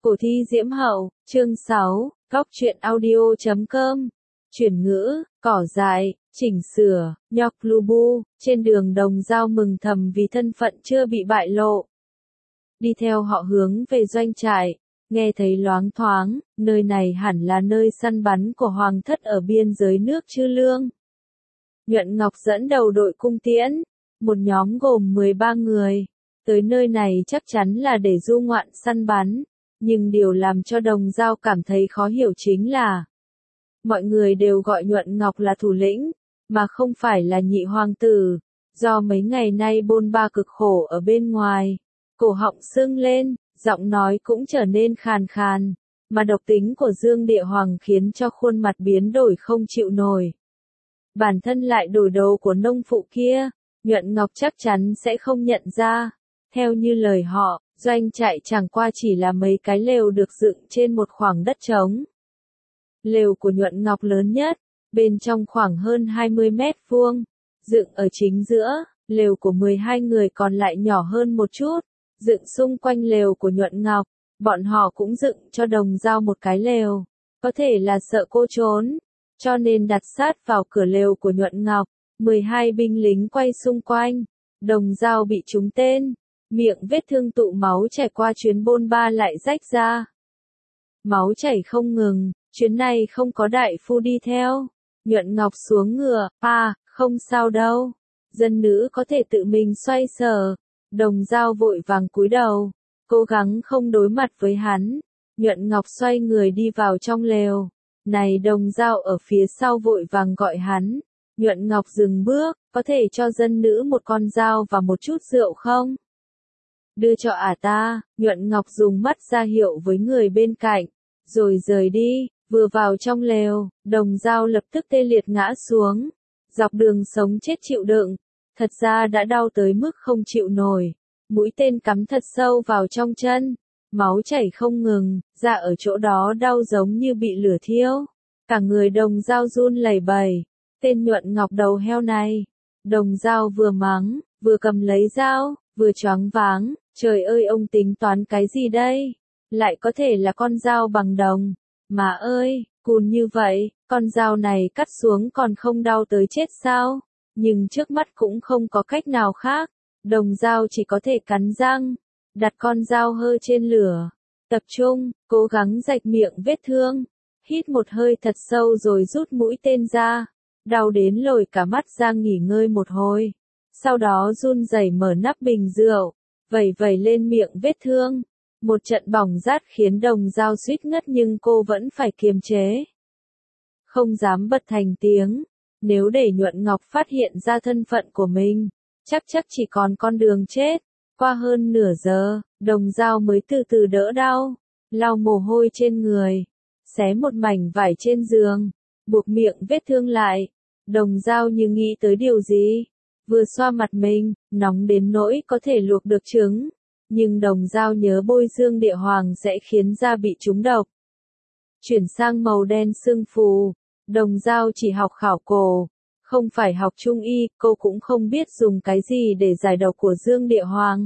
Cổ thi Diễm Hậu, chương 6, góc truyện audio.com. Chuyển ngữ, cỏ dại, chỉnh sửa, nhọc lubu, trên đường Đồng Dao mừng thầm vì thân phận chưa bị bại lộ. Đi theo họ hướng về doanh trại, nghe thấy loáng thoáng, nơi này hẳn là nơi săn bắn của hoàng thất ở biên giới nước Chư Lương. Nhuận Ngọc dẫn đầu đội cung tiễn, một nhóm gồm 13 người, tới nơi này chắc chắn là để du ngoạn săn bắn. Nhưng điều làm cho Đồng Dao cảm thấy khó hiểu chính là mọi người đều gọi Nhuận Ngọc là thủ lĩnh, mà không phải là nhị hoàng tử. Do mấy ngày nay bôn ba cực khổ ở bên ngoài, cổ họng sưng lên, giọng nói cũng trở nên khàn khàn, mà độc tính của Dương Địa Hoàng khiến cho khuôn mặt biến đổi không chịu nổi. Bản thân lại đổi đồ của nông phụ kia, Nhuận Ngọc chắc chắn sẽ không nhận ra. Theo như lời họ, doanh trại chẳng qua chỉ là mấy cái lều được dựng trên một khoảng đất trống. Lều của Nhuận Ngọc lớn nhất, bên trong khoảng hơn 20 mét vuông, dựng ở chính giữa, lều của 12 người còn lại nhỏ hơn một chút, dựng xung quanh lều của Nhuận Ngọc. Bọn họ cũng dựng cho Đồng Dao một cái lều, có thể là sợ cô trốn, cho nên đặt sát vào cửa lều của Nhuận Ngọc. 12 binh lính quay xung quanh, Đồng Dao bị trúng tên. Miệng vết thương tụ máu trải qua chuyến bôn ba lại rách ra. Máu chảy không ngừng, chuyến này không có đại phu đi theo. Nhuận Ngọc xuống ngựa, không sao đâu. Dân nữ có thể tự mình xoay sở. Đồng Dao vội vàng cúi đầu, cố gắng không đối mặt với hắn. Nhuận Ngọc xoay người đi vào trong lều. Này Đồng Dao ở phía sau vội vàng gọi hắn. Nhuận Ngọc dừng bước, có thể cho dân nữ một con dao và một chút rượu không? Đưa cho ta, Nhuận Ngọc dùng mắt ra hiệu với người bên cạnh, rồi rời đi. Vừa vào trong lều, Đồng Dao lập tức tê liệt ngã xuống, dọc đường sống chết chịu đựng, thật ra đã đau tới mức không chịu nổi, mũi tên cắm thật sâu vào trong chân, máu chảy không ngừng, da ở chỗ đó đau giống như bị lửa thiêu, cả người Đồng Dao run lẩy bẩy. Tên Nhuận Ngọc đầu heo này, Đồng Dao vừa mắng, vừa cầm lấy dao, vừa choáng váng. Trời ơi, ông tính toán cái gì đây? Lại có thể là con dao bằng đồng. Mà ơi, cùn như vậy, con dao này cắt xuống còn không đau tới chết sao? Nhưng trước mắt cũng không có cách nào khác. Đồng Dao chỉ có thể cắn răng, đặt con dao hơ trên lửa, tập trung, cố gắng rạch miệng vết thương, hít một hơi thật sâu rồi rút mũi tên ra, đau đến lồi cả mắt ra nghỉ ngơi một hồi. Sau đó run rẩy mở nắp bình rượu, vẩy lên miệng vết thương. Một trận bỏng rát khiến Đồng Dao suýt ngất nhưng cô vẫn phải kiềm chế. Không dám bật thành tiếng, nếu để Nhuận Ngọc phát hiện ra thân phận của mình, chắc chỉ còn con đường chết. Qua hơn nửa giờ, Đồng Dao mới từ từ đỡ đau, lau mồ hôi trên người, xé một mảnh vải trên giường, buộc miệng vết thương lại. Đồng Dao như nghĩ tới điều gì, vừa xoa mặt mình, nóng đến nỗi có thể luộc được trứng. Nhưng Đồng Dao nhớ bôi Dương Địa Hoàng sẽ khiến da bị trúng độc. Chuyển sang màu đen sưng phù, Đồng Dao chỉ học khảo cổ, không phải học trung y, cô cũng không biết dùng cái gì để giải độc của Dương Địa Hoàng.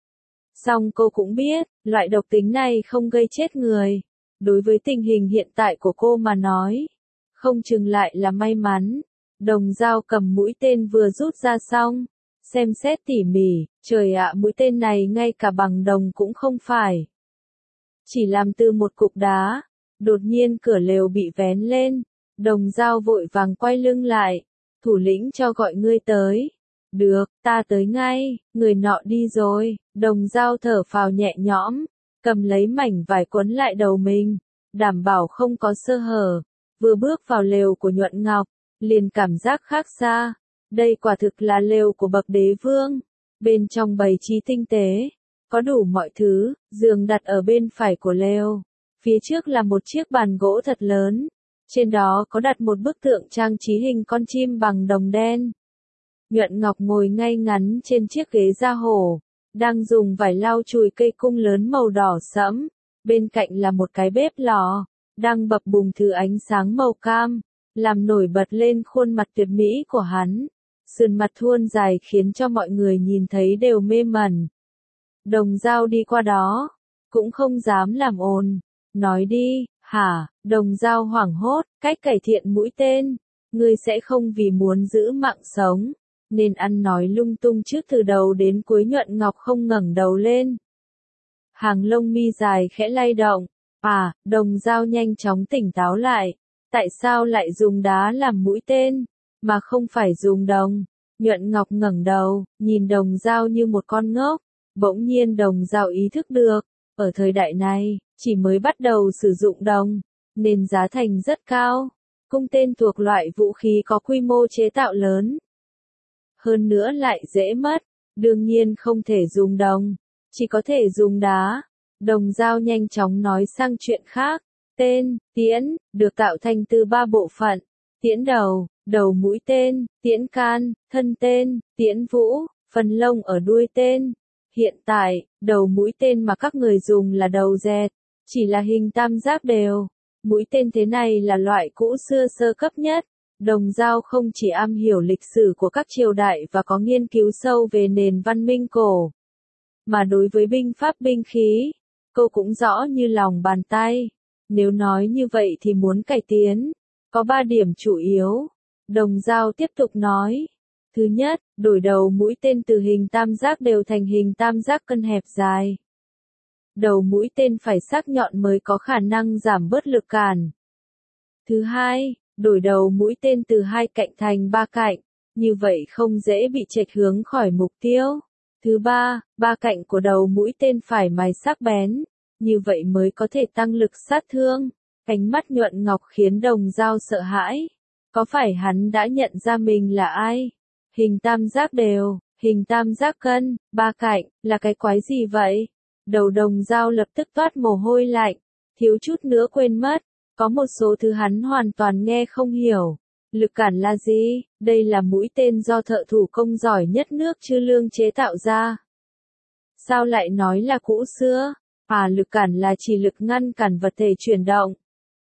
Song cô cũng biết, loại độc tính này không gây chết người. Đối với tình hình hiện tại của cô mà nói, không chừng lại là may mắn. Đồng Dao cầm mũi tên vừa rút ra xong, xem xét tỉ mỉ, trời ạ, mũi tên này ngay cả bằng đồng cũng không phải. Chỉ làm từ một cục đá. Đột nhiên cửa lều bị vén lên, Đồng Dao vội vàng quay lưng lại. Thủ lĩnh cho gọi ngươi tới. Được, ta tới ngay, người nọ đi rồi. Đồng Dao thở phào nhẹ nhõm, cầm lấy mảnh vải quấn lại đầu mình, đảm bảo không có sơ hở. Vừa bước vào lều của Nhuận Ngọc, liền cảm giác khác xa. Đây quả thực là lều của bậc đế vương. Bên trong bày trí tinh tế, có đủ mọi thứ. Giường đặt ở bên phải của lều, phía trước là một chiếc bàn gỗ thật lớn, trên đó có đặt một bức tượng trang trí hình con chim bằng đồng đen. Nhuận Ngọc ngồi ngay ngắn trên chiếc ghế da hổ, đang dùng vải lau chùi cây cung lớn màu đỏ sẫm. Bên cạnh là một cái bếp lò, đang bập bùng thứ ánh sáng màu cam, làm nổi bật lên khuôn mặt tuyệt mỹ của hắn. Sườn mặt thuôn dài khiến cho mọi người nhìn thấy đều mê mẩn. Đồng Dao đi qua đó, cũng không dám làm ồn. Nói đi, hả? Đồng dao hoảng hốt, cách cải thiện mũi tên. Ngươi sẽ không vì muốn giữ mạng sống, nên ăn nói lung tung trước từ đầu đến cuối. Nhuận Ngọc không ngẩng đầu lên. Hàng lông mi dài khẽ lay động. À, đồng dao nhanh chóng tỉnh táo lại. Tại sao lại dùng đá làm mũi tên, mà không phải dùng đồng? Nhuận Ngọc ngẩng đầu, nhìn đồng dao như một con ngốc. Bỗng nhiên đồng dao ý thức được, ở thời đại này, chỉ mới bắt đầu sử dụng đồng, nên giá thành rất cao. Cung tên thuộc loại vũ khí có quy mô chế tạo lớn. Hơn nữa lại dễ mất, đương nhiên không thể dùng đồng, chỉ có thể dùng đá. Đồng dao nhanh chóng nói sang chuyện khác. Tên, tiễn, được tạo thành từ 3 bộ phận. Tiễn đầu, đầu mũi tên, tiễn can, thân tên, tiễn vũ, phần lông ở đuôi tên. Hiện tại, đầu mũi tên mà các người dùng là đầu dẹt, chỉ là hình tam giác đều. Mũi tên thế này là loại cũ xưa sơ cấp nhất. Đồng dao không chỉ am hiểu lịch sử của các triều đại và có nghiên cứu sâu về nền văn minh cổ, mà đối với binh pháp binh khí, cô cũng rõ như lòng bàn tay. Nếu nói như vậy thì muốn cải tiến, có 3 điểm chủ yếu. Đồng dao tiếp tục nói. Thứ nhất, đổi đầu mũi tên từ hình tam giác đều thành hình tam giác cân hẹp dài. Đầu mũi tên phải sắc nhọn mới có khả năng giảm bớt lực cản. Thứ hai, đổi đầu mũi tên từ 2 cạnh thành 3 cạnh, như vậy không dễ bị chệch hướng khỏi mục tiêu. Thứ ba, 3 cạnh của đầu mũi tên phải mài sắc bén, như vậy mới có thể tăng lực sát thương. Ánh mắt Nhuận Ngọc khiến đồng dao sợ hãi. Có phải hắn đã nhận ra mình là ai? Hình tam giác đều, hình tam giác cân, 3 cạnh, là cái quái gì vậy? Đầu đồng dao lập tức toát mồ hôi lạnh, thiếu chút nữa quên mất. Có một số thứ hắn hoàn toàn nghe không hiểu. Lực cản là gì? Đây là mũi tên do thợ thủ công giỏi nhất nước Chư Lương chế tạo ra. Sao lại nói là cũ xưa? À, lực cản là chỉ lực ngăn cản vật thể chuyển động.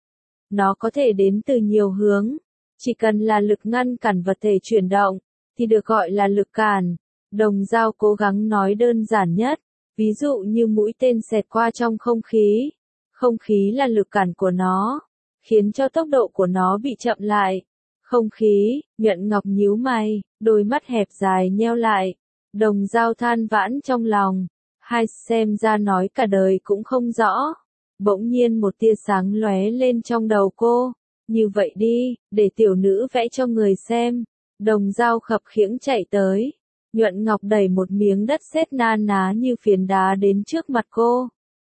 Nó có thể đến từ nhiều hướng. Chỉ cần là lực ngăn cản vật thể chuyển động, thì được gọi là lực cản. Đồng dao cố gắng nói đơn giản nhất. Ví dụ như mũi tên xẹt qua trong không khí. Không khí là lực cản của nó, khiến cho tốc độ của nó bị chậm lại. Không khí, Nhuận Ngọc nhíu mày, đôi mắt hẹp dài nheo lại. Đồng dao than vãn trong lòng. Hai xem ra nói cả đời cũng không rõ. Bỗng nhiên một tia sáng lóe lên trong đầu cô. Như vậy đi, để tiểu nữ vẽ cho người xem. Đồng dao khập khiễng chạy tới. Nhuận Ngọc đẩy một miếng đất sét na ná như phiến đá đến trước mặt cô.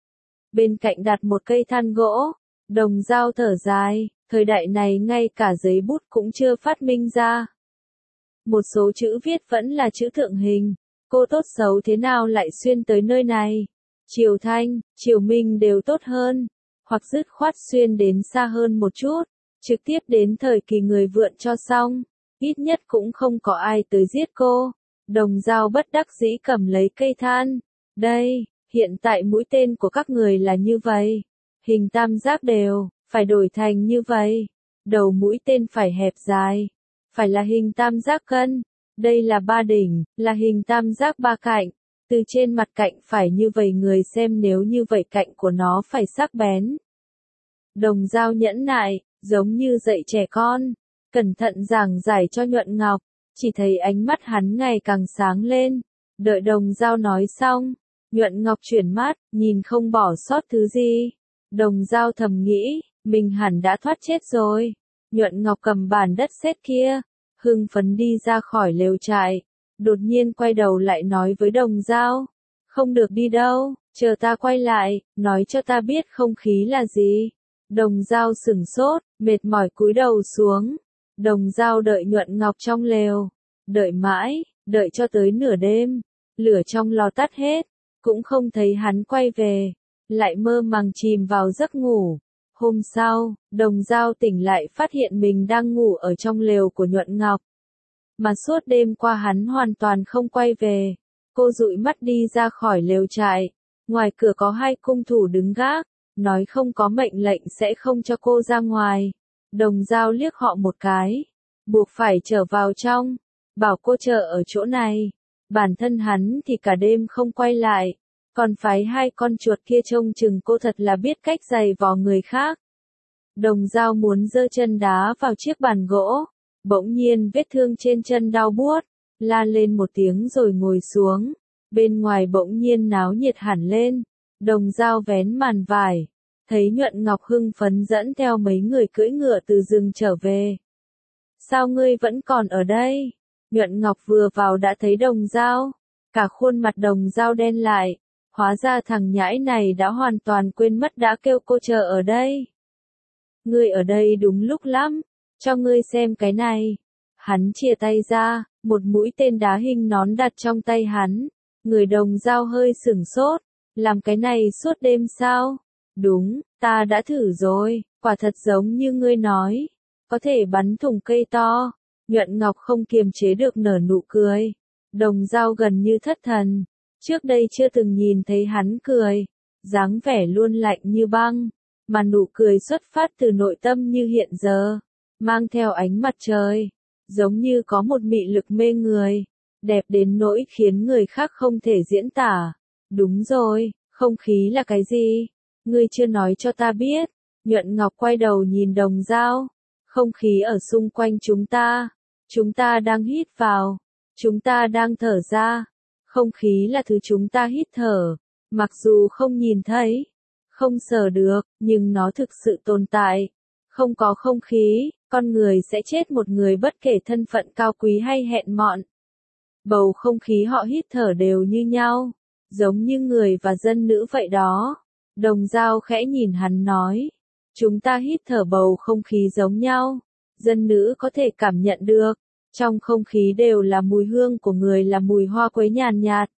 Bên cạnh đặt một cây than gỗ. Đồng dao thở dài, thời đại này ngay cả giấy bút cũng chưa phát minh ra. Một số chữ viết vẫn là chữ thượng hình. Cô tốt xấu thế nào lại xuyên tới nơi này? Triều Thanh, Triều Minh đều tốt hơn. Hoặc dứt khoát xuyên đến xa hơn một chút. Trực tiếp đến thời kỳ người vượn cho xong. Ít nhất cũng không có ai tới giết cô. Đồng dao bất đắc dĩ cầm lấy cây than. Đây, hiện tại mũi tên của các người là như vậy. Hình tam giác đều, phải đổi thành như vậy. Đầu mũi tên phải hẹp dài. Phải là hình tam giác cân. Đây là 3 đỉnh, là hình tam giác 3 cạnh. Từ trên mặt cạnh phải như vậy, người xem nếu như vậy cạnh của nó phải sắc bén. Đồng dao nhẫn nại, giống như dạy trẻ con. Cẩn thận giảng giải cho Nhuận Ngọc. Chỉ thấy ánh mắt hắn ngày càng sáng lên. Đợi đồng dao nói xong. Nhuận Ngọc chuyển mắt, nhìn không bỏ sót thứ gì. Đồng dao thầm nghĩ, mình hẳn đã thoát chết rồi. Nhuận Ngọc cầm bàn đất sét kia, hưng phấn đi ra khỏi lều trại. Đột nhiên quay đầu lại nói với đồng dao. Không được đi đâu, chờ ta quay lại, nói cho ta biết không khí là gì. Đồng dao sửng sốt, mệt mỏi cúi đầu xuống. Đồng dao đợi Nhuận Ngọc trong lều. Đợi mãi, đợi cho tới nửa đêm. Lửa trong lò tắt hết, cũng không thấy hắn quay về. Lại mơ màng chìm vào giấc ngủ. Hôm sau, đồng dao tỉnh lại phát hiện mình đang ngủ ở trong lều của Nhuận Ngọc. Mà suốt đêm qua hắn hoàn toàn không quay về. Cô dụi mắt đi ra khỏi lều trại. Ngoài cửa có 2 cung thủ đứng gác, nói không có mệnh lệnh sẽ không cho cô ra ngoài. Đồng dao liếc họ một cái, buộc phải trở vào trong, bảo cô chờ ở chỗ này. Bản thân hắn thì cả đêm không quay lại. còn phái 2 con chuột kia trông chừng cô thật là biết cách giày vò người khác. Đồng Dao muốn giơ chân đá vào chiếc bàn gỗ, bỗng nhiên vết thương trên chân đau buốt, la lên một tiếng rồi ngồi xuống. Bên ngoài bỗng nhiên náo nhiệt hẳn lên, Đồng Dao vén màn vải, thấy Nhuận Ngọc hưng phấn dẫn theo mấy người cưỡi ngựa từ rừng trở về. Sao ngươi vẫn còn ở đây? Nhuận Ngọc vừa vào đã thấy Đồng Dao, cả khuôn mặt Đồng Dao đen lại, hóa ra thằng nhãi này đã hoàn toàn quên mất đã kêu cô chờ ở đây. Ngươi ở đây đúng lúc lắm, cho ngươi xem cái này. Hắn chìa tay ra, một mũi tên đá hình nón đặt trong tay hắn. Người Đồng Dao hơi sửng sốt, làm cái này suốt đêm sao? Đúng, ta đã thử rồi, quả thật giống như ngươi nói, có thể bắn thủng cây to. Nhuận Ngọc không kiềm chế được nở nụ cười. Đồng Dao gần như thất thần, trước đây chưa từng nhìn thấy hắn cười, dáng vẻ luôn lạnh như băng, mà nụ cười xuất phát từ nội tâm như hiện giờ, mang theo ánh mặt trời, giống như có một mị lực mê người, đẹp đến nỗi khiến người khác không thể diễn tả. Đúng rồi, không khí là cái gì? Ngươi chưa nói cho ta biết. Nhuận Ngọc quay đầu nhìn Đồng Dao. Không khí ở xung quanh chúng ta đang hít vào, chúng ta đang thở ra. Không khí là thứ chúng ta hít thở, mặc dù không nhìn thấy, không sờ được, nhưng nó thực sự tồn tại. Không có không khí, con người sẽ chết một người bất kể thân phận cao quý hay hèn mọn. Bầu không khí họ hít thở đều như nhau, giống như người và dân nữ vậy đó. Đồng Dao khẽ nhìn hắn nói, chúng ta hít thở bầu không khí giống nhau, dân nữ có thể cảm nhận được, trong không khí đều là mùi hương của người, là mùi hoa quế nhàn nhạt.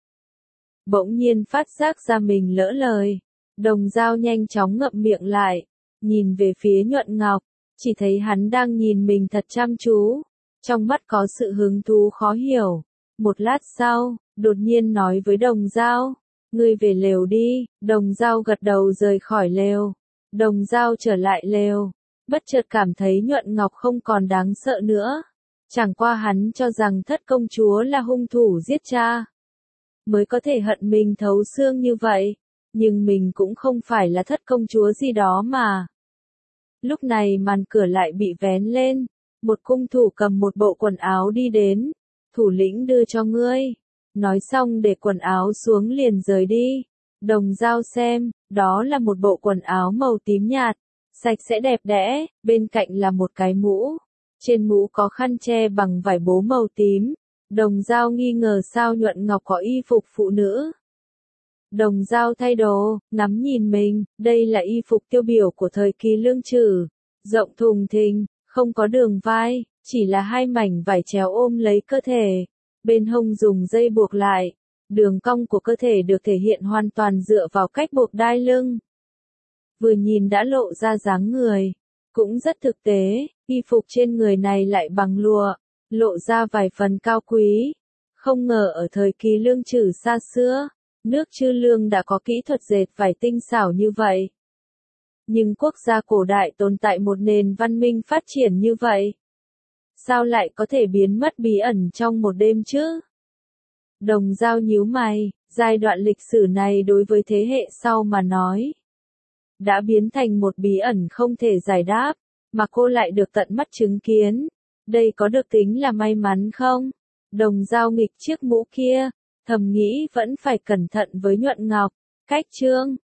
Bỗng nhiên phát giác ra mình lỡ lời, Đồng Dao nhanh chóng ngậm miệng lại, nhìn về phía Nhuận Ngọc, chỉ thấy hắn đang nhìn mình thật chăm chú, trong mắt có sự hứng thú khó hiểu. Một lát sau, đột nhiên nói với Đồng Dao, ngươi về lều đi. Đồng Dao gật đầu rời khỏi lều. Đồng Dao trở lại lều, bất chợt cảm thấy Nhuận Ngọc không còn đáng sợ nữa. Chẳng qua hắn cho rằng Thất công chúa là hung thủ giết cha, mới có thể hận mình thấu xương như vậy, nhưng mình cũng không phải là Thất công chúa gì đó mà. Lúc này màn cửa lại bị vén lên, một cung thủ cầm một bộ quần áo đi đến. Thủ lĩnh đưa cho ngươi. Nói xong để quần áo xuống liền rời đi. Đồng Dao xem, đó là một bộ quần áo màu tím nhạt, sạch sẽ đẹp đẽ, bên cạnh là một cái mũ. Trên mũ có khăn che bằng vải bố màu tím. Đồng Dao nghi ngờ sao Nhuận Ngọc có y phục phụ nữ. Đồng Dao thay đồ, ngắm nhìn mình, đây là y phục tiêu biểu của thời kỳ Lương Chử, rộng thùng thình, không có đường vai, chỉ là 2 mảnh vải chéo ôm lấy cơ thể, bên hông dùng dây buộc lại, đường cong của cơ thể được thể hiện hoàn toàn dựa vào cách buộc đai lưng. Vừa nhìn đã lộ ra dáng người, cũng rất thực tế, y phục trên người này lại bằng lụa, lộ ra vài phần cao quý. Không ngờ ở thời kỳ Lương Chử xa xưa, nước Chư Lương đã có kỹ thuật dệt vải tinh xảo như vậy. Nhưng quốc gia cổ đại tồn tại một nền văn minh phát triển như vậy, sao lại có thể biến mất bí ẩn trong một đêm chứ? Đồng Dao nhíu mày, giai đoạn lịch sử này đối với thế hệ sau mà nói, đã biến thành một bí ẩn không thể giải đáp, mà cô lại được tận mắt chứng kiến. Đây có được tính là may mắn không? Đồng Dao nghịch chiếc mũ kia, thầm nghĩ vẫn phải cẩn thận với Nhuận Ngọc. Cách chương